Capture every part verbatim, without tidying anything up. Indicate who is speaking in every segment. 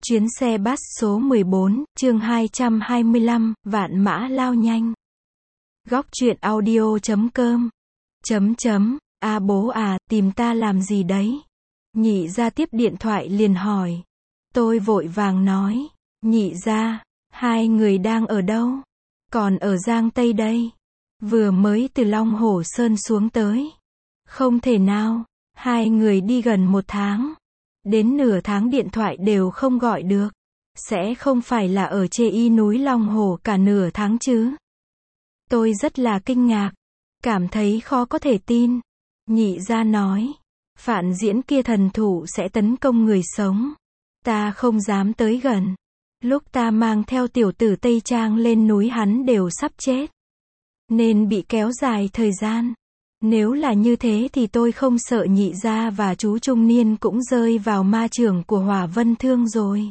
Speaker 1: Chuyến xe bus số mười bốn, chương hai trăm hai mươi lăm, vạn mã lao nhanh. Góc truyện audio chấm com. Chấm chấm, a bố à, tìm ta làm gì đấy? Nhị gia tiếp điện thoại liền hỏi. Tôi vội vàng nói, nhị gia, hai người đang ở đâu? Còn ở Giang Tây đây. Vừa mới từ Long Hồ Sơn xuống tới. Không thể nào, hai người đi gần một tháng. Đến nửa tháng điện thoại đều không gọi được. Sẽ không phải là ở chê y núi Long Hồ cả nửa tháng chứ? Tôi rất là kinh ngạc. Cảm thấy khó có thể tin. Nhị gia nói. Phản diễn kia thần thủ sẽ tấn công người sống. Ta không dám tới gần. Lúc ta mang theo tiểu tử Tây Trang lên núi hắn đều sắp chết. Nên bị kéo dài thời gian. Nếu là như thế thì tôi không sợ nhị gia và chú trung niên cũng rơi vào ma chưởng của Hỏa Vân Thương rồi.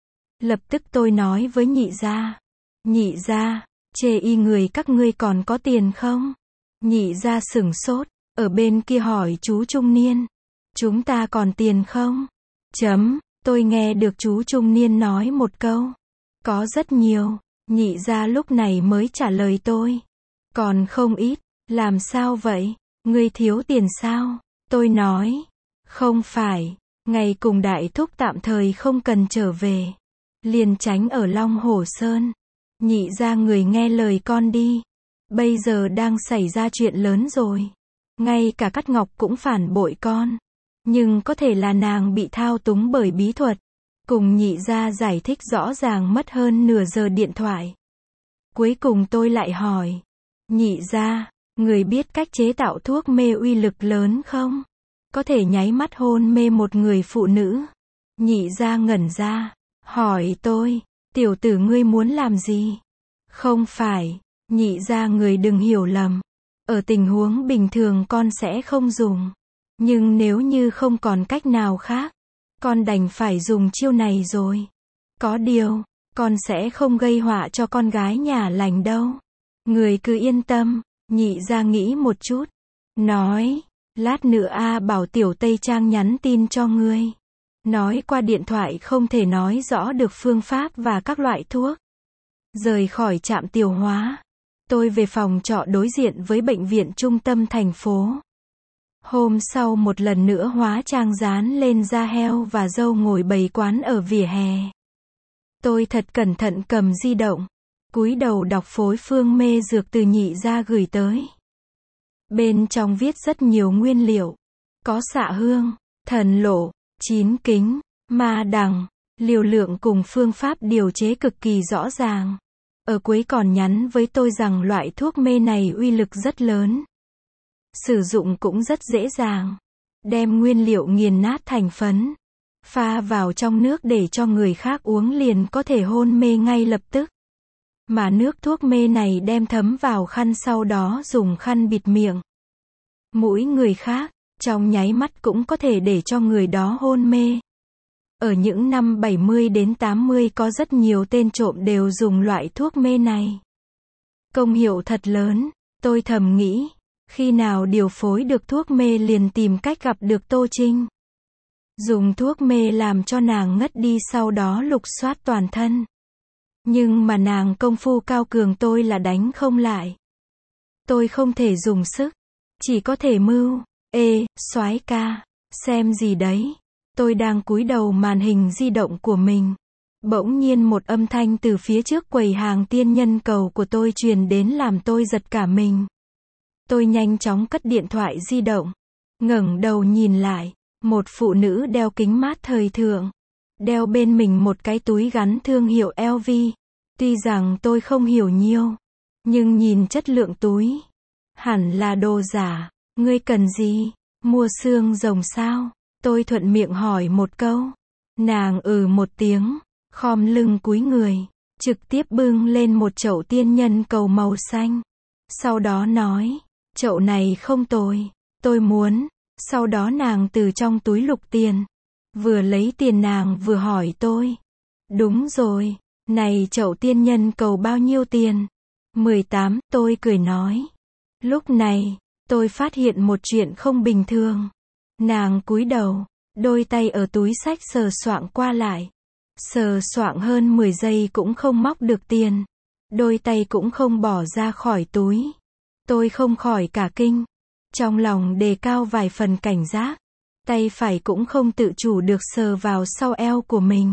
Speaker 1: Lập tức tôi nói với nhị gia. Nhị gia, chê y người các ngươi còn có tiền không? Nhị gia sửng sốt, ở bên kia hỏi chú trung niên. Chúng ta còn tiền không? Chấm, tôi nghe được chú trung niên nói một câu. Có rất nhiều. Nhị gia lúc này mới trả lời tôi. Còn không ít. Làm sao vậy? Ngươi thiếu tiền sao? Tôi nói. Không phải. Ngày cùng đại thúc tạm thời không cần trở về. Liền tránh ở Long Hồ Sơn. Nhị gia người nghe lời con đi. Bây giờ đang xảy ra chuyện lớn rồi. Ngay cả Cát Ngọc cũng phản bội con. Nhưng có thể là nàng bị thao túng bởi bí thuật. Cùng nhị gia giải thích rõ ràng mất hơn nửa giờ điện thoại. Cuối cùng tôi lại hỏi. Nhị gia, người biết cách chế tạo thuốc mê uy lực lớn không? Có thể nháy mắt hôn mê một người phụ nữ. Nhị gia ngẩn ra. Hỏi tôi. Tiểu tử ngươi muốn làm gì? Không phải. Nhị gia người đừng hiểu lầm. Ở tình huống bình thường con sẽ không dùng. Nhưng nếu như không còn cách nào khác. Con đành phải dùng chiêu này rồi. Có điều. Con sẽ không gây họa cho con gái nhà lành đâu. Người cứ yên tâm. Nhị gia nghĩ một chút. Nói. Lát nữa A bảo tiểu Tây Trang nhắn tin cho ngươi. Nói qua điện thoại không thể nói rõ được phương pháp và các loại thuốc. Rời khỏi trạm tiêu hóa. Tôi về phòng trọ đối diện với bệnh viện trung tâm thành phố. Hôm sau một lần nữa hóa trang dán lên da heo và dâu ngồi bày quán ở vỉa hè. Tôi thật cẩn thận cầm di động. Cúi đầu đọc phối phương mê dược từ nhị gia gửi tới. Bên trong viết rất nhiều nguyên liệu. Có xạ hương, thần lộ, chín kính, ma đằng, liều lượng cùng phương pháp điều chế cực kỳ rõ ràng. Ở cuối còn nhắn với tôi rằng loại thuốc mê này uy lực rất lớn. Sử dụng cũng rất dễ dàng. Đem nguyên liệu nghiền nát thành phấn. Pha vào trong nước để cho người khác uống liền có thể hôn mê ngay lập tức. Mà nước thuốc mê này đem thấm vào khăn sau đó dùng khăn bịt miệng. Mũi người khác, trong nháy mắt cũng có thể để cho người đó hôn mê. Ở những năm bảy mươi đến tám mươi có rất nhiều tên trộm đều dùng loại thuốc mê này. Công hiệu thật lớn, tôi thầm nghĩ. Khi nào điều phối được thuốc mê liền tìm cách gặp được Tô Trinh. Dùng thuốc mê làm cho nàng ngất đi sau đó lục soát toàn thân. Nhưng mà nàng công phu cao cường tôi là đánh không lại. Tôi không thể dùng sức. Chỉ có thể mưu. Ê, soái ca. Xem gì đấy. Tôi đang cúi đầu màn hình di động của mình. Bỗng nhiên một âm thanh từ phía trước quầy hàng tiên nhân cầu của tôi truyền đến làm tôi giật cả mình. Tôi nhanh chóng cất điện thoại di động. Ngẩng đầu nhìn lại. Một phụ nữ đeo kính mát thời thượng. Đeo bên mình một cái túi gắn thương hiệu L V. Tuy rằng tôi không hiểu nhiều. Nhưng nhìn chất lượng túi. Hẳn là đồ giả. Ngươi cần gì? Mua xương rồng sao? Tôi thuận miệng hỏi một câu. Nàng ừ một tiếng. Khom lưng cúi người. Trực tiếp bưng lên một chậu tiên nhân cầu màu xanh. Sau đó nói. Chậu này không tồi. Tôi muốn. Sau đó nàng từ trong túi lục tiền. Vừa lấy tiền nàng vừa hỏi tôi. Đúng rồi. Này chậu tiên nhân cầu bao nhiêu tiền? mười tám, tôi cười nói. Lúc này, tôi phát hiện một chuyện không bình thường. Nàng cúi đầu, đôi tay ở túi xách sờ soạng qua lại. Sờ soạng hơn mười giây cũng không móc được tiền. Đôi tay cũng không bỏ ra khỏi túi. Tôi không khỏi cả kinh. Trong lòng đề cao vài phần cảnh giác. Tay phải cũng không tự chủ được sờ vào sau eo của mình.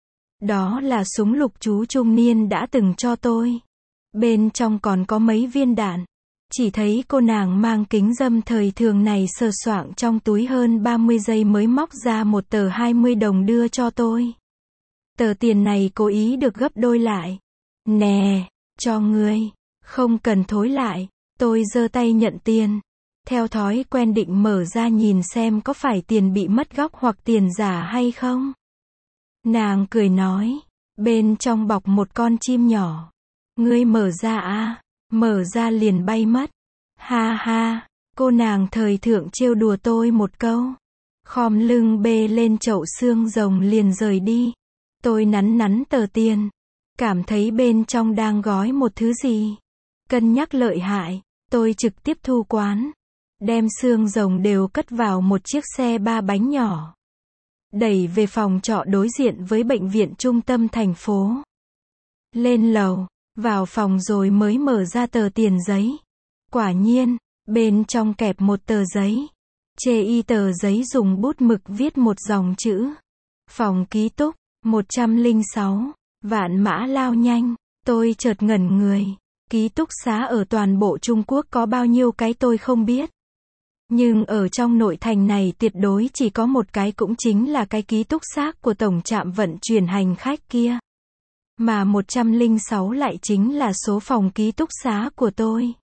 Speaker 1: Đó là súng lục chú trung niên đã từng cho tôi. Bên trong còn có mấy viên đạn. Chỉ thấy cô nàng mang kính râm thời thường này sờ soạng trong túi hơn ba mươi giây mới móc ra một tờ hai mươi đồng đưa cho tôi. Tờ tiền này cố ý được gấp đôi lại. Nè, cho ngươi, không cần thối lại. Tôi giơ tay nhận tiền. Theo thói quen định mở ra nhìn xem có phải tiền bị mất góc hoặc tiền giả hay không. Nàng cười nói, bên trong bọc một con chim nhỏ. Ngươi mở ra à, mở ra liền bay mất. Ha ha, cô nàng thời thượng trêu đùa tôi một câu. Khom lưng bê lên chậu xương rồng liền rời đi. Tôi nắn nắn tờ tiền. Cảm thấy bên trong đang gói một thứ gì. Cân nhắc lợi hại, tôi trực tiếp thu quán. Đem xương rồng đều cất vào một chiếc xe ba bánh nhỏ. Đẩy về phòng trọ đối diện với bệnh viện trung tâm thành phố. Lên lầu, vào phòng rồi mới mở ra tờ tiền giấy. Quả nhiên, bên trong kẹp một tờ giấy. Chê y tờ giấy dùng bút mực viết một dòng chữ. Phòng ký túc, một trăm lẻ sáu, Vạn Mã Lao Nhanh. Tôi chợt ngẩn người. Ký túc xá ở toàn bộ Trung Quốc có bao nhiêu cái tôi không biết. Nhưng ở trong nội thành này tuyệt đối chỉ có một cái, cũng chính là cái ký túc xá của tổng trạm vận chuyển hành khách kia. Mà một trăm lẻ sáu lại chính là số phòng ký túc xá của tôi.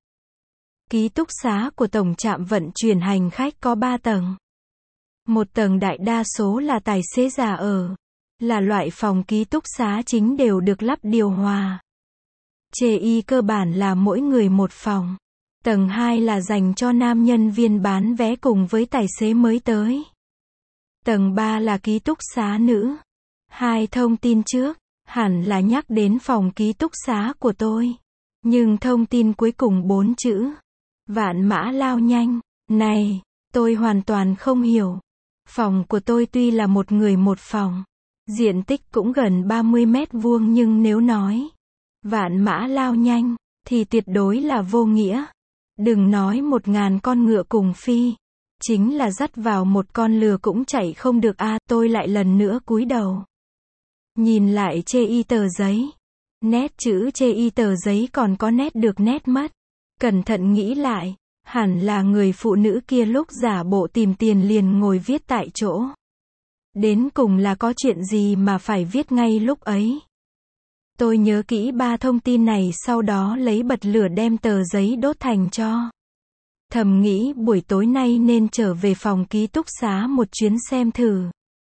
Speaker 1: Ký túc xá của tổng trạm vận chuyển hành khách có ba tầng. Một tầng đại đa số là tài xế già ở. Là loại phòng ký túc xá chính đều được lắp điều hòa. Chê y cơ bản là mỗi người một phòng. Tầng hai là dành cho nam nhân viên bán vé cùng với tài xế mới tới. Tầng ba là ký túc xá nữ. Hai thông tin trước, hẳn là nhắc đến phòng ký túc xá của tôi. Nhưng thông tin cuối cùng bốn chữ. Vạn Mã Lao Nhanh. Này, tôi hoàn toàn không hiểu. Phòng của tôi tuy là một người một phòng. Diện tích cũng gần ba mươi mét vuông nhưng nếu nói Vạn Mã Lao Nhanh, thì tuyệt đối là vô nghĩa. Đừng nói một ngàn con ngựa cùng phi. Chính là dắt vào một con lừa cũng chạy không được a. À, tôi lại lần nữa cúi đầu. Nhìn lại chê y tờ giấy. Nét chữ chê y tờ giấy còn có nét được nét mất. Cẩn thận nghĩ lại. Hẳn là người phụ nữ kia lúc giả bộ tìm tiền liền ngồi viết tại chỗ. Đến cùng là có chuyện gì mà phải viết ngay lúc ấy. Tôi nhớ kỹ ba thông tin này, sau đó lấy bật lửa đem tờ giấy đốt thành tro. Thầm nghĩ buổi tối nay nên trở về phòng ký túc xá một chuyến xem thử.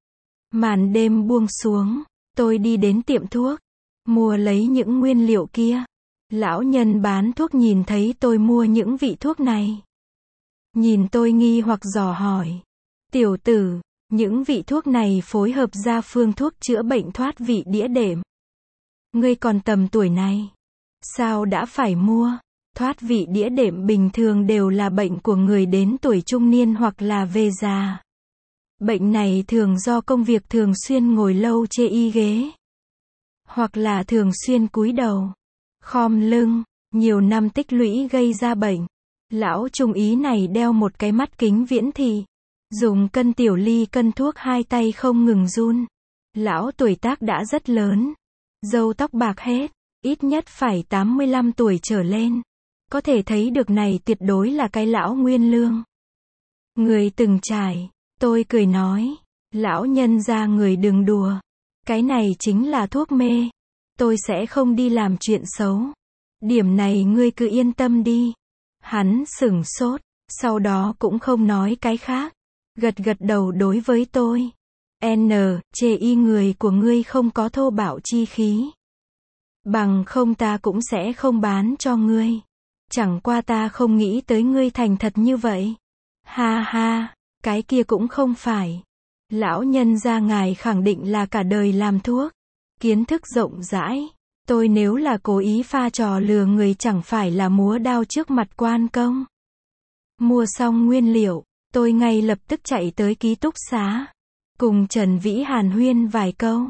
Speaker 1: Màn đêm buông xuống, tôi đi đến tiệm thuốc, mua lấy những nguyên liệu kia. Lão nhân bán thuốc nhìn thấy tôi mua những vị thuốc này. Nhìn tôi nghi hoặc dò hỏi. Tiểu tử, những vị thuốc này phối hợp ra phương thuốc chữa bệnh thoát vị đĩa đệm. Ngươi còn tầm tuổi này. Sao đã phải mua? Thoát vị đĩa đệm bình thường đều là bệnh của người đến tuổi trung niên hoặc là về già. Bệnh này thường do công việc thường xuyên ngồi lâu chê y ghế. Hoặc là thường xuyên cúi đầu, khom lưng, nhiều năm tích lũy gây ra bệnh. Lão trung ý này đeo một cái mắt kính viễn thị. Dùng cân tiểu ly cân thuốc hai tay không ngừng run. Lão tuổi tác đã rất lớn. Râu tóc bạc hết, ít nhất phải tám mươi lăm tuổi trở lên. Có thể thấy được này tuyệt đối là cái lão nguyên lương. Người từng trải, tôi cười nói. Lão nhân gia người đừng đùa. Cái này chính là thuốc mê. Tôi sẽ không đi làm chuyện xấu. Điểm này ngươi cứ yên tâm đi. Hắn sửng sốt, sau đó cũng không nói cái khác. Gật gật đầu đối với tôi. N, chê y người của ngươi không có thô bạo chi khí. Bằng không ta cũng sẽ không bán cho ngươi. Chẳng qua ta không nghĩ tới ngươi thành thật như vậy. Ha ha, cái kia cũng không phải. Lão nhân gia ngài khẳng định là cả đời làm thuốc. Kiến thức rộng rãi. Tôi nếu là cố ý pha trò lừa người chẳng phải là múa đao trước mặt quan công. Mua xong nguyên liệu, tôi ngay lập tức chạy tới ký túc xá. Cùng Trần Vĩ hàn huyên vài câu.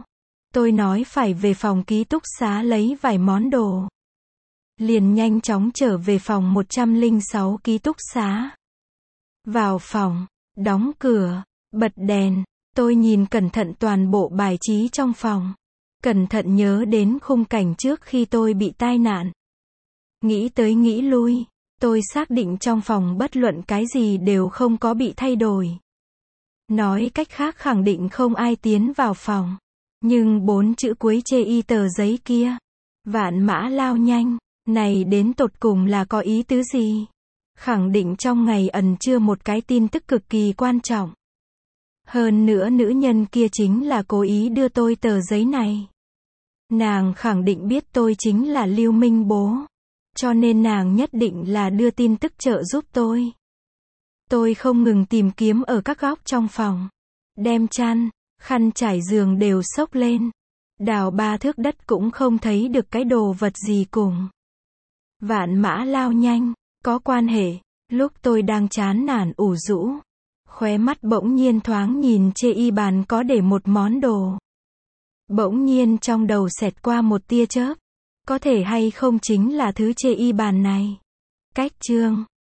Speaker 1: Tôi nói phải về phòng ký túc xá lấy vài món đồ. Liền nhanh chóng trở về phòng một trăm lẻ sáu ký túc xá. Vào phòng, đóng cửa, bật đèn, tôi nhìn cẩn thận toàn bộ bài trí trong phòng. Cẩn thận nhớ đến khung cảnh trước khi tôi bị tai nạn. Nghĩ tới nghĩ lui, tôi xác định trong phòng bất luận cái gì đều không có bị thay đổi. Nói cách khác khẳng định không ai tiến vào phòng. Nhưng bốn chữ cuối chê y tờ giấy kia, vạn mã lao nhanh, này đến tột cùng là có ý tứ gì? Khẳng định trong ngày ẩn chứa một cái tin tức cực kỳ quan trọng. Hơn nữa nữ nhân kia chính là cố ý đưa tôi tờ giấy này. Nàng khẳng định biết tôi chính là Lưu Minh bố. Cho nên nàng nhất định là đưa tin tức trợ giúp tôi. Tôi không ngừng tìm kiếm ở các góc trong phòng. Đem chăn, khăn trải giường đều xốc lên. Đào ba thước đất cũng không thấy được cái đồ vật gì cùng. Vạn mã lao nhanh, có quan hệ. Lúc tôi đang chán nản ủ rũ, khóe mắt bỗng nhiên thoáng nhìn chê y bàn có để một món đồ. Bỗng nhiên trong đầu xẹt qua một tia chớp. Có thể hay không chính là thứ chê y bàn này. Cách chương